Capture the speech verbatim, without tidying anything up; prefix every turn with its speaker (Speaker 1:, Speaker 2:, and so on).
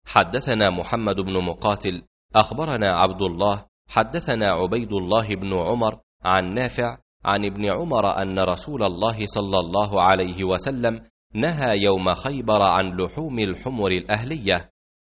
Speaker 1: حدثنا محمد بن مقاتل أخبرنا عبد الله حدثنا عبيد الله بن عمر عن نافع عن ابن عمر أن رسول الله صلى الله عليه وسلم نهى يوم خيبر عن لحوم الحمر الأهلية،